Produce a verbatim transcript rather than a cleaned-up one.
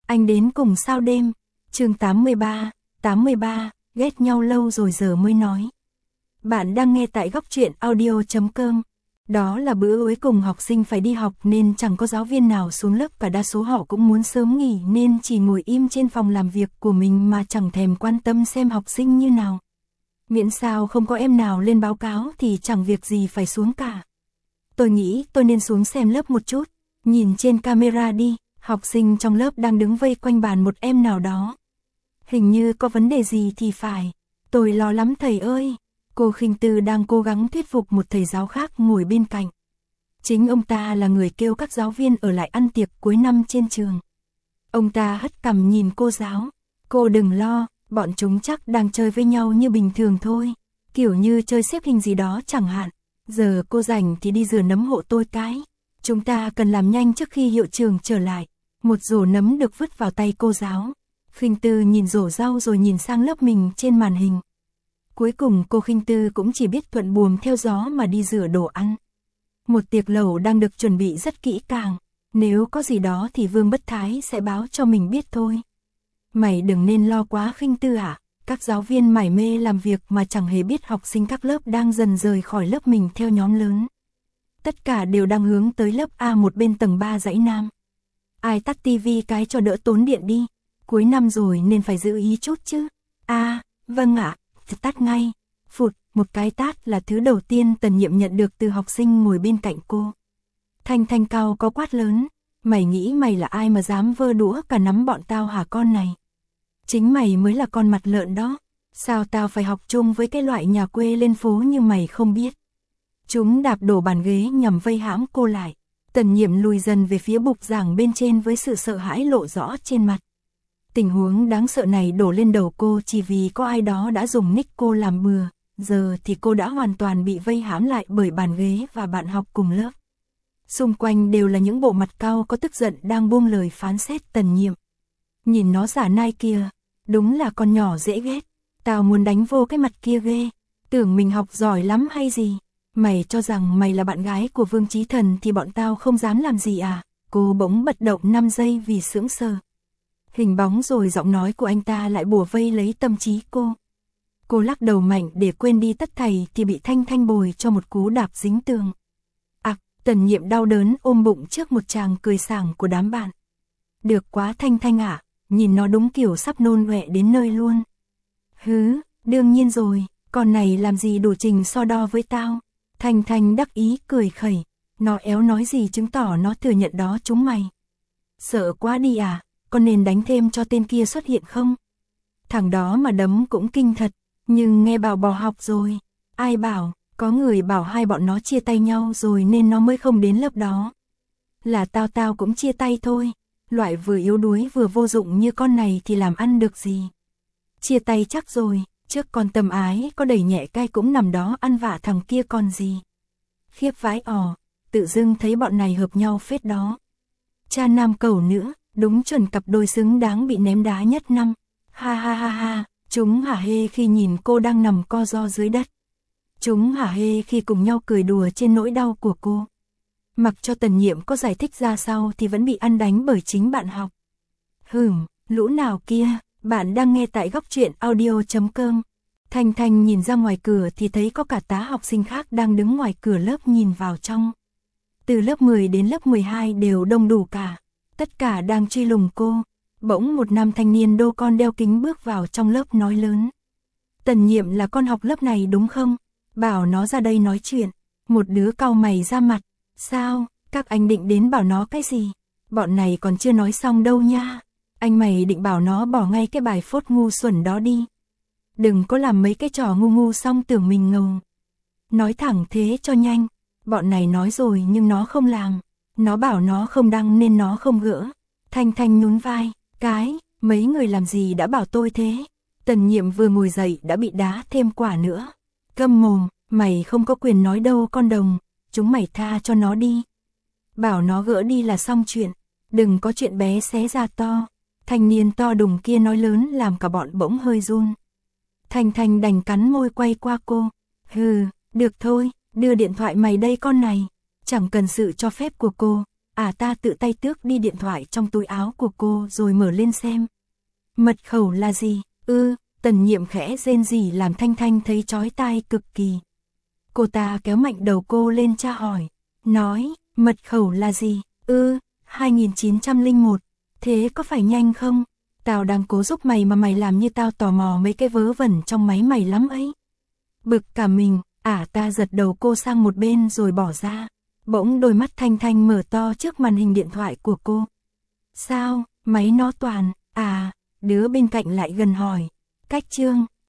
Anh đến cùng sao đêm. Chương tám mươi ba, tám mươi ba, ghét nhau lâu rồi giờ mới nói. Bạn đang nghe tại góc truyện audio chấm com. Đó là bữa cuối cùng học sinh phải đi học nên chẳng có giáo viên nào xuống lớp, cả đa số họ cũng muốn sớm nghỉ nên chỉ ngồi im trên phòng làm việc của mình mà chẳng thèm quan tâm xem học sinh như nào. Miễn sao không có em nào lên báo cáo thì chẳng việc gì phải xuống cả. Tôi nghĩ tôi nên xuống xem lớp một chút, nhìn trên camera đi, học sinh trong lớp đang đứng vây quanh bàn một em nào đó. Hình như có vấn đề gì thì phải, tôi lo lắm thầy ơi. Cô Khinh Tư đang cố gắng thuyết phục một thầy giáo khác ngồi bên cạnh. Chính ông ta là người kêu các giáo viên ở lại ăn tiệc cuối năm trên trường. Ông ta hất cằm nhìn cô giáo. Cô đừng lo, bọn chúng chắc đang chơi với nhau như bình thường thôi. Kiểu như chơi xếp hình gì đó chẳng hạn. Giờ cô rảnh thì đi rửa nấm hộ tôi cái. Chúng ta cần làm nhanh trước khi hiệu trưởng trở lại. Một rổ nấm được vứt vào tay cô giáo. Khinh Tư nhìn rổ rau rồi nhìn sang lớp mình trên màn hình. Cuối cùng cô Khinh Tư cũng chỉ biết thuận buồm theo gió mà đi rửa đồ ăn. Một tiệc lẩu đang được chuẩn bị rất kỹ càng. Nếu có gì đó thì Vương Bất Thái sẽ báo cho mình biết thôi. Mày đừng nên lo quá Khinh Tư ạ. Các giáo viên mải mê làm việc mà chẳng hề biết học sinh các lớp đang dần rời khỏi lớp mình theo nhóm lớn. Tất cả đều đang hướng tới lớp A một bên tầng ba dãy Nam. Ai tắt tivi cái cho đỡ tốn điện đi. Cuối năm rồi nên phải giữ ý chút chứ. À, vâng ạ. Tắt ngay. Phụt, một cái tát là thứ đầu tiên Tần Nhiệm nhận được từ học sinh ngồi bên cạnh cô. Thanh Thanh cao có quát lớn. Mày nghĩ mày là ai mà dám vơ đũa cả nắm bọn tao hả con này? Chính mày mới là con mặt lợn đó. Sao tao phải học chung với cái loại nhà quê lên phố như mày không biết? Chúng đạp đổ bàn ghế nhằm vây hãm cô lại. Tần Nhiệm lùi dần về phía bục giảng bên trên với sự sợ hãi lộ rõ trên mặt. Tình huống đáng sợ này đổ lên đầu cô chỉ vì có ai đó đã dùng nick cô làm bừa. Giờ thì cô đã hoàn toàn bị vây hãm lại bởi bàn ghế và bạn học cùng lớp. Xung quanh đều là những bộ mặt cao có tức giận đang buông lời phán xét Tần Nhiệm. Nhìn nó giả nai kia, đúng là con nhỏ dễ ghét. Tao muốn đánh vô cái mặt kia ghê. Tưởng mình học giỏi lắm hay gì? Mày cho rằng mày là bạn gái của Vương Chí Thần thì bọn tao không dám làm gì à? Cô bỗng bật động năm giây vì sững sờ. Hình bóng rồi giọng nói của anh ta lại bủa vây lấy tâm trí cô. Cô lắc đầu mạnh để quên đi tất thảy thì bị Thanh Thanh bồi cho một cú đạp dính tường. Ặc, Tần Nhiệm đau đớn ôm bụng trước một tràng cười sảng của đám bạn. Được quá Thanh Thanh ạ, nhìn nó đúng kiểu sắp nôn ọe đến nơi luôn. Hứ, đương nhiên rồi, con này làm gì đủ trình so đo với tao. Thanh Thanh đắc ý cười khẩy, nó éo nói gì chứng tỏ nó thừa nhận đó chúng mày. Sợ quá đi à, con nên đánh thêm cho tên kia xuất hiện không? Thằng đó mà đấm cũng kinh thật, nhưng nghe bảo bỏ học rồi. Ai bảo, có người bảo hai bọn nó chia tay nhau rồi nên nó mới không đến lớp đó. Là tao tao cũng chia tay thôi, loại vừa yếu đuối vừa vô dụng như con này thì làm ăn được gì. Chia tay chắc rồi, trước con Tâm Ái có đẩy nhẹ cay cũng nằm đó ăn vạ thằng kia còn gì. Khiếp vãi ò, tự dưng thấy bọn này hợp nhau phết đó. Cha nam cầu nữa, đúng chuẩn cặp đôi xứng đáng bị ném đá nhất năm. Ha ha ha ha, chúng hả hê khi nhìn cô đang nằm co ro dưới đất. Chúng hả hê khi cùng nhau cười đùa trên nỗi đau của cô. Mặc cho Tần Nhiệm có giải thích ra sao thì vẫn bị ăn đánh bởi chính bạn học. Hửm, lũ nào kia, bạn đang nghe tại góc truyện audio chấm com. Thanh Thanh nhìn ra ngoài cửa thì thấy có cả tá học sinh khác đang đứng ngoài cửa lớp nhìn vào trong. Từ lớp mười đến lớp mười hai đều đông đủ cả. Tất cả đang truy lùng cô. Bỗng một nam thanh niên đô con đeo kính bước vào trong lớp nói lớn. Tần Nhiệm là con học lớp này đúng không? Bảo nó ra đây nói chuyện. Một đứa cau mày ra mặt. Sao, các anh định đến bảo nó cái gì? Bọn này còn chưa nói xong đâu nha. Anh mày định bảo nó bỏ ngay cái bài phốt ngu xuẩn đó đi. Đừng có làm mấy cái trò ngu ngu xong tưởng mình ngầu. Nói thẳng thế cho nhanh. Bọn này nói rồi nhưng nó không làm. Nó bảo nó không đăng nên nó không gỡ. Thanh Thanh nhún vai. Cái, mấy người làm gì đã bảo tôi thế? Tần Nhiệm vừa ngồi dậy đã bị đá thêm quả nữa. Câm mồm, mày không có quyền nói đâu con đồng. Chúng mày tha cho nó đi. Bảo nó gỡ đi là xong chuyện. Đừng có chuyện bé xé ra to. Thanh niên to đùng kia nói lớn làm cả bọn bỗng hơi run. Thanh Thanh đành cắn môi quay qua cô. Hừ, được thôi, đưa điện thoại mày đây con này. Chẳng cần sự cho phép của cô. à ta tự tay tước đi điện thoại trong túi áo của cô rồi mở lên xem. Mật khẩu là gì? Ư, Tần Nhiệm khẽ rên rỉ làm Thanh Thanh thấy chói tai cực kỳ. Cô ta kéo mạnh đầu cô lên tra hỏi, nói, mật khẩu là gì? Ư, hai nghìn chín trăm lẻ một, thế có phải nhanh không? Tao đang cố giúp mày mà mày làm như tao tò mò mấy cái vớ vẩn trong máy mày lắm ấy. Bực cả mình, à ta giật đầu cô sang một bên rồi bỏ ra. Bỗng đôi mắt Thanh Thanh mở to trước màn hình điện thoại của cô. Sao, máy nó toàn, à, đứa bên cạnh lại gần hỏi. Cách Trương,